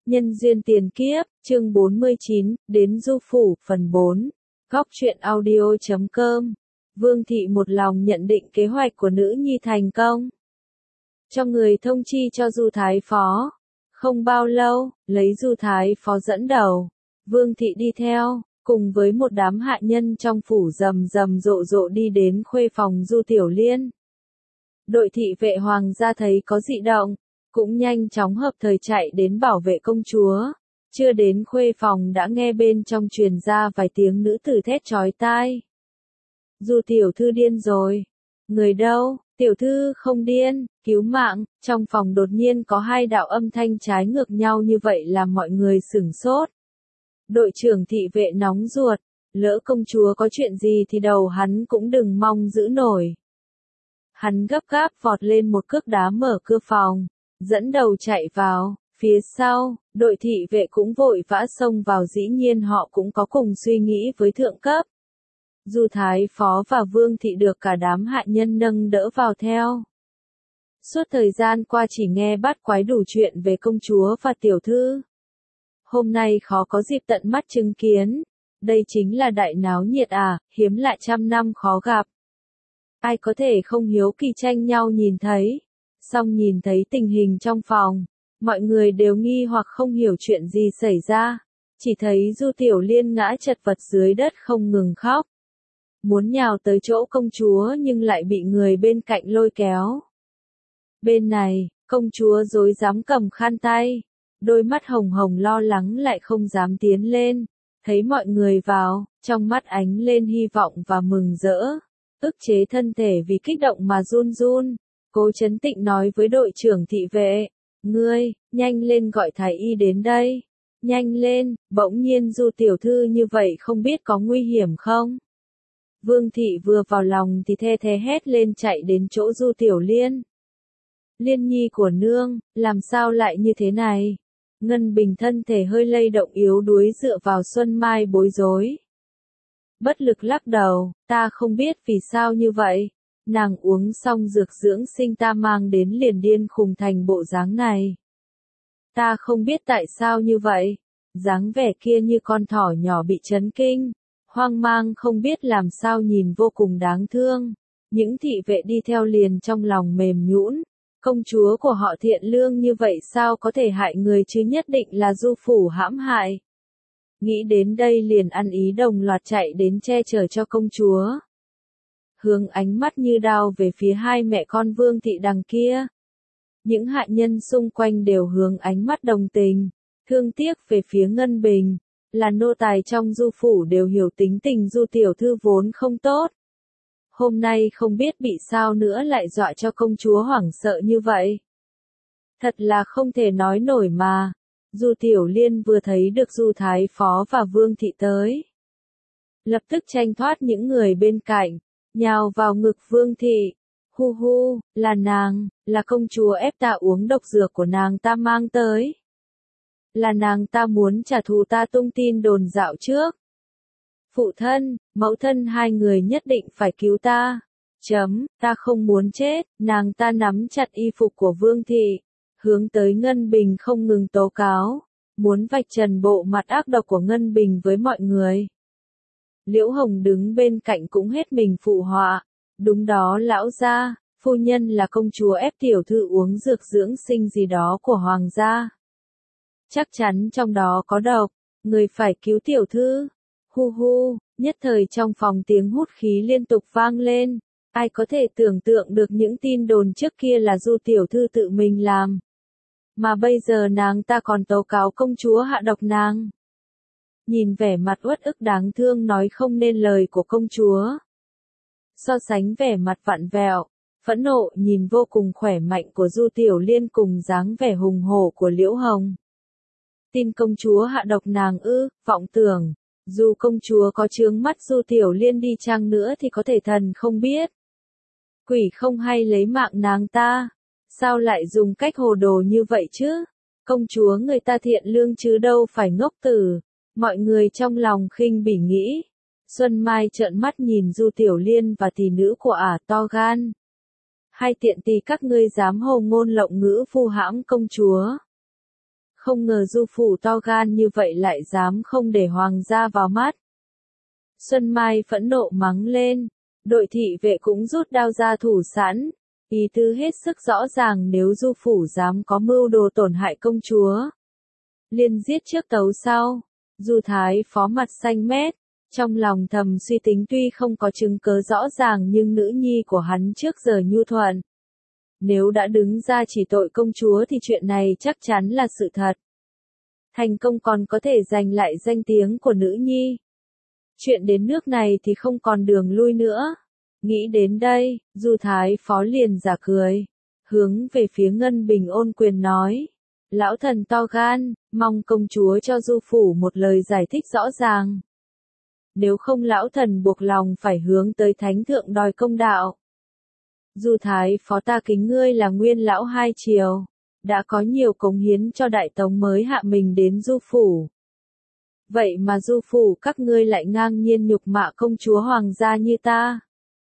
Nhân duyên tiền kiếp, chương 49, đến du phủ, phần 4. Góc truyện audio.com. Vương thị một lòng nhận định kế hoạch của nữ nhi thành công. Cho người thông chi cho Du Thái Phó. Không bao lâu, lấy Du Thái Phó dẫn đầu. Vương thị đi theo, cùng với một đám hạ nhân trong phủ rầm rầm rộ rộ đi đến khuê phòng Du Tiểu Liên. Đội thị vệ hoàng gia thấy có dị động, cũng nhanh chóng hợp thời chạy đến bảo vệ công chúa. Chưa đến khuê phòng đã nghe bên trong truyền ra vài tiếng nữ tử thét chói tai. Du tiểu thư điên rồi. Người đâu? Tiểu thư không điên, cứu mạng. Trong phòng đột nhiên có hai đạo âm thanh trái ngược nhau như vậy làm mọi người sửng sốt. Đội trưởng thị vệ nóng ruột, lỡ công chúa có chuyện gì thì đầu hắn cũng đừng mong giữ nổi. Hắn gấp gáp vọt lên một cước đá mở cửa phòng, dẫn đầu chạy vào. Phía sau, đội thị vệ cũng vội vã xông vào, dĩ nhiên họ cũng có cùng suy nghĩ với thượng cấp. Du Thái Phó và Vương thị được cả đám hạ nhân nâng đỡ vào theo. Suốt thời gian qua chỉ nghe bắt quái đủ chuyện về công chúa và tiểu thư. Hôm nay khó có dịp tận mắt chứng kiến. Đây chính là đại náo nhiệt à, hiếm lạ trăm năm khó gặp. Ai có thể không hiếu kỳ tranh nhau nhìn thấy. Xong nhìn thấy tình hình trong phòng, mọi người đều nghi hoặc không hiểu chuyện gì xảy ra. Chỉ thấy Du Tiểu Liên ngã chật vật dưới đất không ngừng khóc. Muốn nhào tới chỗ công chúa nhưng lại bị người bên cạnh lôi kéo. Bên này, công chúa rối rắm cầm khăn tay. Đôi mắt hồng hồng lo lắng lại không dám tiến lên. Thấy mọi người vào, trong mắt ánh lên hy vọng và mừng rỡ. Ức chế thân thể vì kích động mà run run. Cố Chấn Tịnh nói với đội trưởng thị vệ. Ngươi, nhanh lên gọi thái y đến đây. Nhanh lên, bỗng nhiên Du tiểu thư như vậy không biết có nguy hiểm không? Vương thị vừa vào lòng thì the thé hét lên chạy đến chỗ Du Tiểu Liên. Liên nhi của nương, làm sao lại như thế này? Ngân Bình thân thể hơi lay động yếu đuối dựa vào Xuân Mai bối rối. Bất lực lắc đầu, ta không biết vì sao như vậy. Nàng uống xong dược dưỡng sinh ta mang đến liền điên khùng thành bộ dáng này. Ta không biết tại sao như vậy. Dáng vẻ kia như con thỏ nhỏ bị chấn kinh. Hoang mang không biết làm sao nhìn vô cùng đáng thương. Những thị vệ đi theo liền trong lòng mềm nhũn. Công chúa của họ thiện lương như vậy sao có thể hại người chứ, nhất định là Du phủ hãm hại. Nghĩ đến đây liền ăn ý đồng loạt chạy đến che chở cho công chúa. Hướng ánh mắt như đao về phía hai mẹ con Vương thị đằng kia. Những hạ nhân xung quanh đều hướng ánh mắt đồng tình, thương tiếc về phía Ngân Bình. Là nô tài trong Du phủ đều hiểu tính tình Du tiểu thư vốn không tốt. Hôm nay không biết bị sao nữa lại dọa cho công chúa hoảng sợ như vậy. Thật là không thể nói nổi mà. Du Tiểu Liên vừa thấy được Du Thái Phó và Vương thị tới. Lập tức tranh thoát những người bên cạnh, nhào vào ngực Vương thị. Hu hu, là nàng, là công chúa ép ta uống độc dược của nàng ta mang tới. Là nàng ta muốn trả thù ta tung tin đồn dạo trước. Phụ thân, mẫu thân hai người nhất định phải cứu ta. Ta không muốn chết. Nàng ta nắm chặt y phục của Vương thị, hướng tới Ngân Bình không ngừng tố cáo, muốn vạch trần bộ mặt ác độc của Ngân Bình với mọi người. Liễu Hồng đứng bên cạnh cũng hết mình phụ họa. Đúng đó lão gia, phu nhân là công chúa ép tiểu thư uống dược dưỡng sinh gì đó của hoàng gia. Chắc chắn trong đó có độc, người phải cứu tiểu thư. Hu hu, nhất thời trong phòng tiếng hút khí liên tục vang lên. Ai có thể tưởng tượng được những tin đồn trước kia là Du tiểu thư tự mình làm. Mà bây giờ nàng ta còn tố cáo công chúa hạ độc nàng. Nhìn vẻ mặt uất ức đáng thương nói không nên lời của công chúa. So sánh vẻ mặt vặn vẹo, phẫn nộ nhìn vô cùng khỏe mạnh của Du Tiểu Liên cùng dáng vẻ hùng hổ của Liễu Hồng. Tin công chúa hạ độc nàng ư, vọng tưởng. Dù công chúa có chướng mắt Du Tiểu Liên đi chăng nữa thì có thể thần không biết. Quỷ không hay lấy mạng nàng ta. Sao lại dùng cách hồ đồ như vậy chứ? Công chúa người ta thiện lương chứ đâu phải ngốc tử. Mọi người trong lòng khinh bỉ nghĩ. Xuân Mai trợn mắt nhìn Du Tiểu Liên và tỷ nữ của ả to gan. Hai tiện tỳ các ngươi dám hồ ngôn lộng ngữ vu hãm công chúa. Không ngờ Du phủ to gan như vậy lại dám không để hoàng gia vào mắt. Xuân Mai phẫn nộ mắng lên, đội thị vệ cũng rút đao ra thủ sẵn, ý tứ hết sức rõ ràng nếu Du phủ dám có mưu đồ tổn hại công chúa. Liên giết trước tấu sau, Du Thái Phó mặt xanh mét, trong lòng thầm suy tính tuy không có chứng cớ rõ ràng nhưng nữ nhi của hắn trước giờ nhu thuận. Nếu đã đứng ra chỉ tội công chúa thì chuyện này chắc chắn là sự thật. Thành công còn có thể giành lại danh tiếng của nữ nhi. Chuyện đến nước này thì không còn đường lui nữa. Nghĩ đến đây, Du Thái Phó liền giả cười, hướng về phía Ngân Bình ôn quyền nói. Lão thần to gan, mong công chúa cho Du phủ một lời giải thích rõ ràng. Nếu không lão thần buộc lòng phải hướng tới thánh thượng đòi công đạo. Du Thái Phó ta kính ngươi là nguyên lão hai triều, đã có nhiều cống hiến cho Đại Tống mới hạ mình đến Du phủ. Vậy mà Du phủ các ngươi lại ngang nhiên nhục mạ công chúa hoàng gia như ta.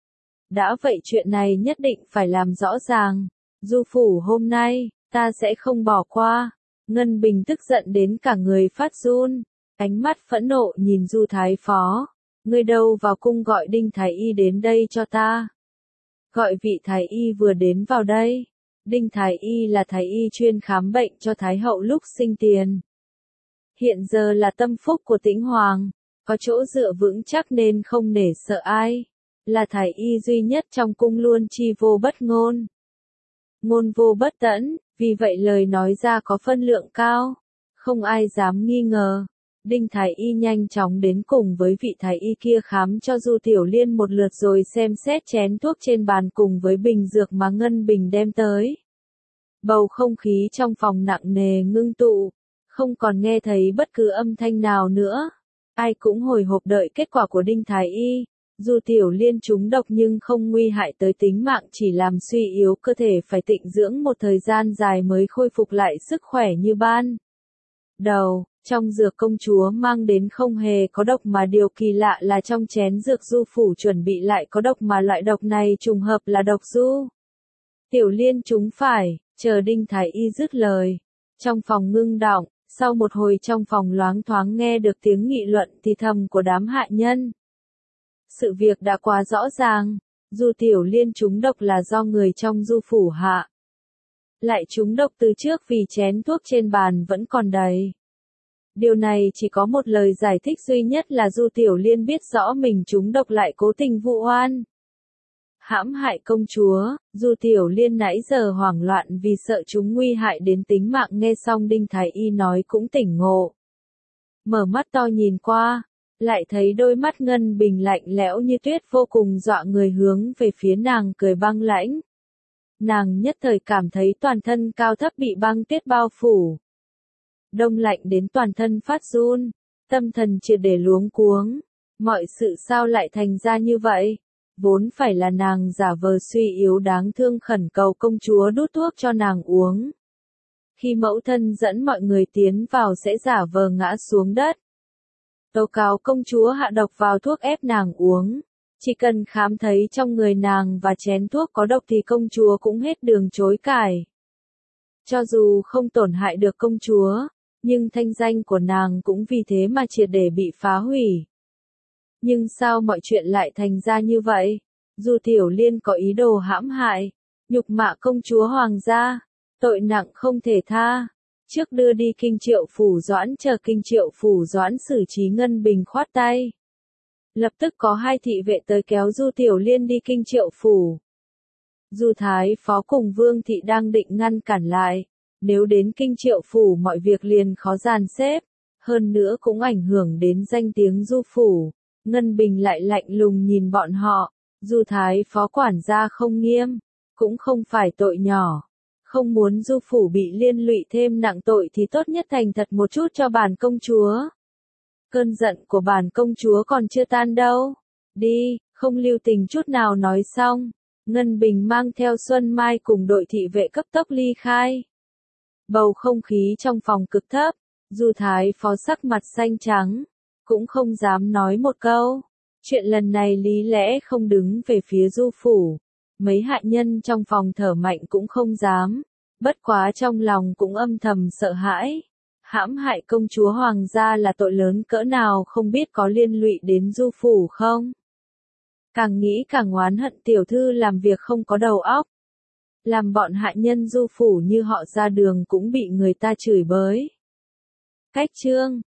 Đã vậy chuyện này nhất định phải làm rõ ràng. Du phủ hôm nay, ta sẽ không bỏ qua. Ngân Bình tức giận đến cả người phát run, ánh mắt phẫn nộ nhìn Du Thái Phó. Ngươi đâu vào cung gọi Đinh Thái Y đến đây cho ta. Gọi vị Thái Y vừa đến vào đây. Đinh Thái Y là Thái Y chuyên khám bệnh cho Thái hậu lúc sinh tiền. Hiện giờ là tâm phúc của Tĩnh Hoàng, có chỗ dựa vững chắc nên không nể sợ ai. Là Thái Y duy nhất trong cung luôn chi vô bất ngôn. Ngôn vô bất tẫn, vì vậy lời nói ra có phân lượng cao, không ai dám nghi ngờ. Đinh Thái Y nhanh chóng đến cùng với vị Thái Y kia khám cho Du Tiểu Liên một lượt rồi xem xét chén thuốc trên bàn cùng với bình dược mà Ngân Bình đem tới. Bầu không khí trong phòng nặng nề ngưng tụ, không còn nghe thấy bất cứ âm thanh nào nữa. Ai cũng hồi hộp đợi kết quả của Đinh Thái Y. Du Tiểu Liên trúng độc nhưng không nguy hại tới tính mạng, chỉ làm suy yếu cơ thể, phải tịnh dưỡng một thời gian dài mới khôi phục lại sức khỏe như ban đầu. Trong dược công chúa mang đến không hề có độc, mà điều kỳ lạ là trong chén dược Du phủ chuẩn bị lại có độc, mà loại độc này trùng hợp là độc Du Tiểu Liên trúng phải. Chờ Đinh Thái Y dứt lời, trong phòng ngưng đọng, sau một hồi trong phòng loáng thoáng nghe được tiếng nghị luận thì thầm của đám hạ nhân. Sự việc đã quá rõ ràng, Du Tiểu Liên trúng độc là do người trong Du phủ hạ. Lại trúng độc từ trước vì chén thuốc trên bàn vẫn còn đầy. Điều này chỉ có một lời giải thích duy nhất là Du Tiểu Liên biết rõ mình trúng độc lại cố tình vụ oan. Hãm hại công chúa. Du Tiểu Liên nãy giờ hoảng loạn vì sợ chúng nguy hại đến tính mạng, nghe xong Đinh Thái Y nói cũng tỉnh ngộ. Mở mắt to nhìn qua, lại thấy đôi mắt Ngân Bình lạnh lẽo như tuyết vô cùng dọa người, hướng về phía nàng cười băng lãnh. Nàng nhất thời cảm thấy toàn thân cao thấp bị băng tuyết bao phủ. Đông lạnh đến toàn thân phát run, tâm thần triệt để luống cuống. Mọi sự sao lại thành ra như vậy? Vốn phải là nàng giả vờ suy yếu đáng thương khẩn cầu công chúa đút thuốc cho nàng uống. Khi mẫu thân dẫn mọi người tiến vào sẽ giả vờ ngã xuống đất. Tố cáo công chúa hạ độc vào thuốc ép nàng uống. Chỉ cần khám thấy trong người nàng và chén thuốc có độc thì công chúa cũng hết đường chối cãi. Cho dù không tổn hại được công chúa, nhưng thanh danh của nàng cũng vì thế mà triệt để bị phá hủy. Nhưng sao mọi chuyện lại thành ra như vậy? Du Tiểu Liên có ý đồ hãm hại, nhục mạ công chúa hoàng gia, tội nặng không thể tha. Trước đưa đi Kinh Triệu phủ Doãn, chờ Kinh Triệu phủ Doãn xử trí. Ngân Bình khoát tay. Lập tức có hai thị vệ tới kéo Du Tiểu Liên đi Kinh Triệu phủ. Du Thái Phó cùng Vương thị đang định ngăn cản lại. Nếu đến Kinh Triệu phủ mọi việc liền khó dàn xếp, hơn nữa cũng ảnh hưởng đến danh tiếng Du phủ. Ngân Bình lại lạnh lùng nhìn bọn họ. Du Thái Phó quản gia không nghiêm, cũng không phải tội nhỏ. Không muốn Du phủ bị liên lụy thêm nặng tội thì tốt nhất thành thật một chút cho bản công chúa. Cơn giận của bản công chúa còn chưa tan đâu. Đi, không lưu tình chút nào nói xong. Ngân Bình mang theo Xuân Mai cùng đội thị vệ cấp tốc ly khai. Bầu không khí trong phòng cực thấp. Du Thái Phó sắc mặt xanh trắng, cũng không dám nói một câu. Chuyện lần này lý lẽ không đứng về phía Du phủ. Mấy hạ nhân trong phòng thở mạnh cũng không dám. Bất quá trong lòng cũng âm thầm sợ hãi. Hãm hại công chúa hoàng gia là tội lớn cỡ nào không biết có liên lụy đến Du Phủ không? Càng nghĩ càng oán hận tiểu thư làm việc không có đầu óc. Làm bọn hại nhân Du Phủ như họ ra đường cũng bị người ta chửi bới. Cách chương